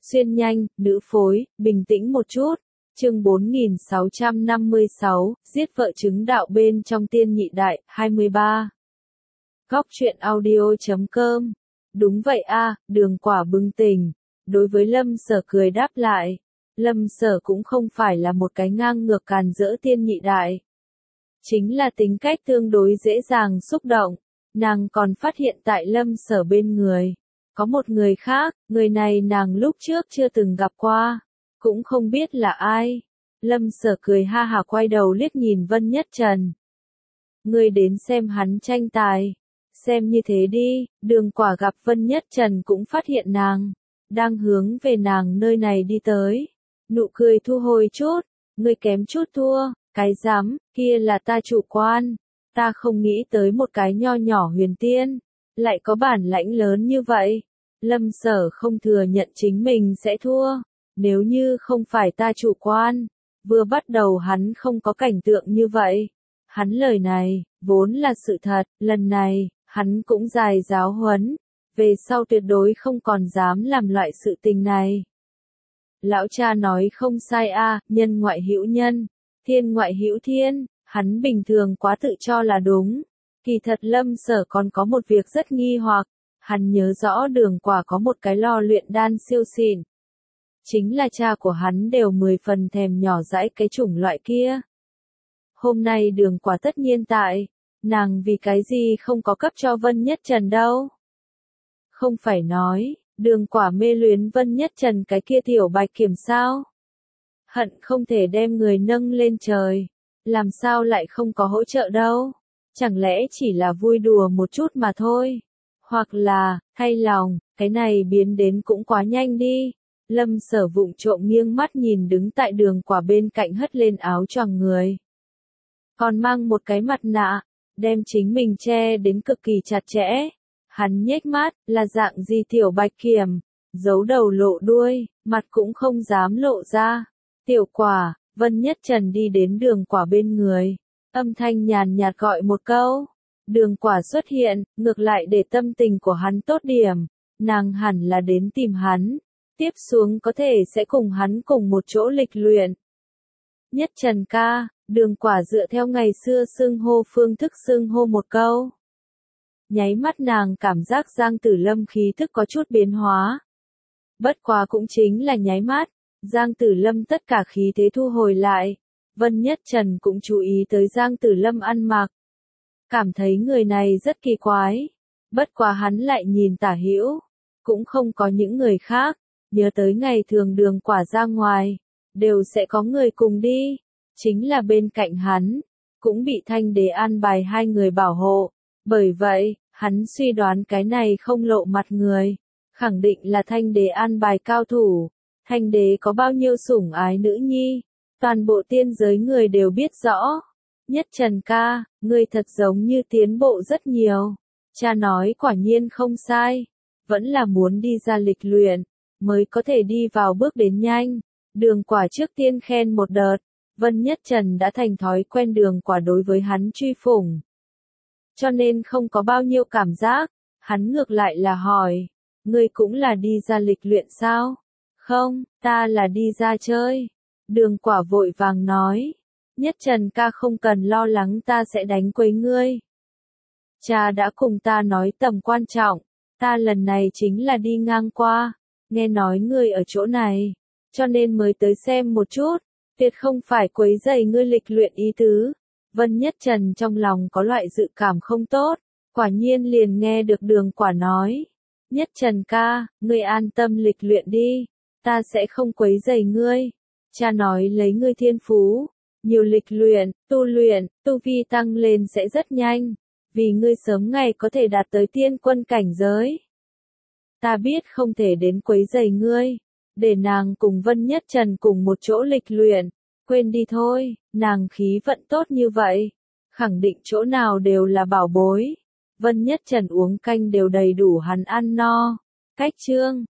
Xuyên nhanh, nữ phối, bình tĩnh một chút. Chương 4656, giết vợ chứng đạo bên trong tiên nhị đại, 23. Góc truyện audio.com. Đúng vậy a, Đường Quả bừng tỉnh. Đối với Lâm Sở cười đáp lại. Lâm Sở cũng không phải là một cái ngang ngược càn rỡ tiên nhị đại. Chính là tính cách tương đối dễ dàng xúc động. Nàng còn phát hiện tại Lâm Sở bên người. Có một người khác, người này nàng lúc trước chưa từng gặp qua. Cũng không biết là ai. Lâm Sở cười ha hả quay đầu liếc nhìn Vân Nhất Trần. Ngươi đến xem hắn tranh tài. Xem như thế đi, Đường Quả gặp Vân Nhất Trần cũng phát hiện nàng. Đang hướng về nàng nơi này đi tới. Nụ cười thu hồi chút. Ngươi kém chút thua. Cái dám, kia là ta chủ quan. Ta không nghĩ tới một cái nho nhỏ huyền tiên. Lại có bản lãnh lớn như vậy. Lâm Sở không thừa nhận chính mình sẽ thua. Nếu như không phải ta chủ quan. Vừa bắt đầu hắn không có cảnh tượng như vậy. Hắn lời này, vốn là sự thật, lần này, hắn cũng dài giáo huấn. Về sau tuyệt đối không còn dám làm loại sự tình này. Lão cha nói không sai a, nhân ngoại hữu nhân, thiên ngoại hữu thiên, hắn bình thường quá tự cho là đúng. Kỳ thật Lâm Sở còn có một việc rất nghi hoặc, hắn nhớ rõ Đường Quả có một cái lò luyện đan siêu xịn. Chính là cha của hắn đều 10 phần thèm nhỏ dãi cái chủng loại kia. Hôm nay Đường Quả tất nhiên tại, nàng vì cái gì không có cấp cho Vân Nhất Trần đâu. Không phải nói, Đường Quả mê luyến Vân Nhất Trần cái kia tiểu bạch kiểm sao. Hận không thể đem người nâng lên trời, làm sao lại không có hỗ trợ đâu. Chẳng lẽ chỉ là vui đùa một chút mà thôi. Hoặc là, thay lòng, cái này biến đến cũng quá nhanh đi. Lâm Sở vụng trộm nghiêng mắt nhìn đứng tại Đường Quả bên cạnh hất lên áo choàng người. Còn mang một cái mặt nạ, đem chính mình che đến cực kỳ chặt chẽ. Hắn nhếch mắt, là dạng gì tiểu bạch kiểm, giấu đầu lộ đuôi, mặt cũng không dám lộ ra. Tiểu Quả, Vân Nhất Trần đi đến Đường Quả bên người. Âm thanh nhàn nhạt gọi một câu. Đường Quả xuất hiện, ngược lại để tâm tình của hắn tốt điểm. Nàng hẳn là đến tìm hắn. Tiếp xuống có thể sẽ cùng hắn cùng một chỗ lịch luyện. Nhất Trần ca, Đường Quả dựa theo ngày xưa xưng hô phương thức xưng hô một câu. Nháy mắt nàng cảm giác Giang Tử Lâm khí thức có chút biến hóa. Bất quá cũng chính là nháy mắt, Giang Tử Lâm tất cả khí thế thu hồi lại. Vân Nhất Trần cũng chú ý tới Giang Tử Lâm ăn mặc. Cảm thấy người này rất kỳ quái. Bất quá hắn lại nhìn tả hữu. Cũng không có những người khác. Nhớ tới ngày thường Đường Quả ra ngoài. Đều sẽ có người cùng đi. Chính là bên cạnh hắn. Cũng bị Thanh Đế an bài hai người bảo hộ. Bởi vậy, hắn suy đoán cái này không lộ mặt người. Khẳng định là Thanh Đế an bài cao thủ. Thanh Đế có bao nhiêu sủng ái nữ nhi. Toàn bộ tiên giới người đều biết rõ. Nhất Trần ca, ngươi thật giống như tiến bộ rất nhiều. Cha nói quả nhiên không sai. Vẫn là muốn đi ra lịch luyện, mới có thể đi vào bước đến nhanh. Đường Quả trước tiên khen một đợt. Vân Nhất Trần đã thành thói quen Đường Quả đối với hắn truy phủng. Cho nên không có bao nhiêu cảm giác. Hắn ngược lại là hỏi. Ngươi cũng là đi ra lịch luyện sao? Không, ta là đi ra chơi. Đường Quả vội vàng nói. Nhất Trần ca không cần lo lắng ta sẽ đánh quấy ngươi. Cha đã cùng ta nói tầm quan trọng. Ta lần này chính là đi ngang qua. Nghe nói ngươi ở chỗ này. Cho nên mới tới xem một chút. Tuyệt không phải quấy rầy ngươi lịch luyện ý tứ. Vân Nhất Trần trong lòng có loại dự cảm không tốt. Quả nhiên liền nghe được Đường Quả nói. Nhất Trần ca, ngươi an tâm lịch luyện đi. Ta sẽ không quấy rầy ngươi. Cha nói lấy ngươi thiên phú. Nhiều lịch luyện, tu vi tăng lên sẽ rất nhanh. Vì ngươi sớm ngày có thể đạt tới tiên quân cảnh giới. Ta biết không thể đến quấy rầy ngươi. Để nàng cùng Vân Nhất Trần cùng một chỗ lịch luyện. Quên đi thôi, nàng khí vận tốt như vậy. Khẳng định chỗ nào đều là bảo bối. Vân Nhất Trần uống canh đều đầy đủ hắn ăn no. Cách chương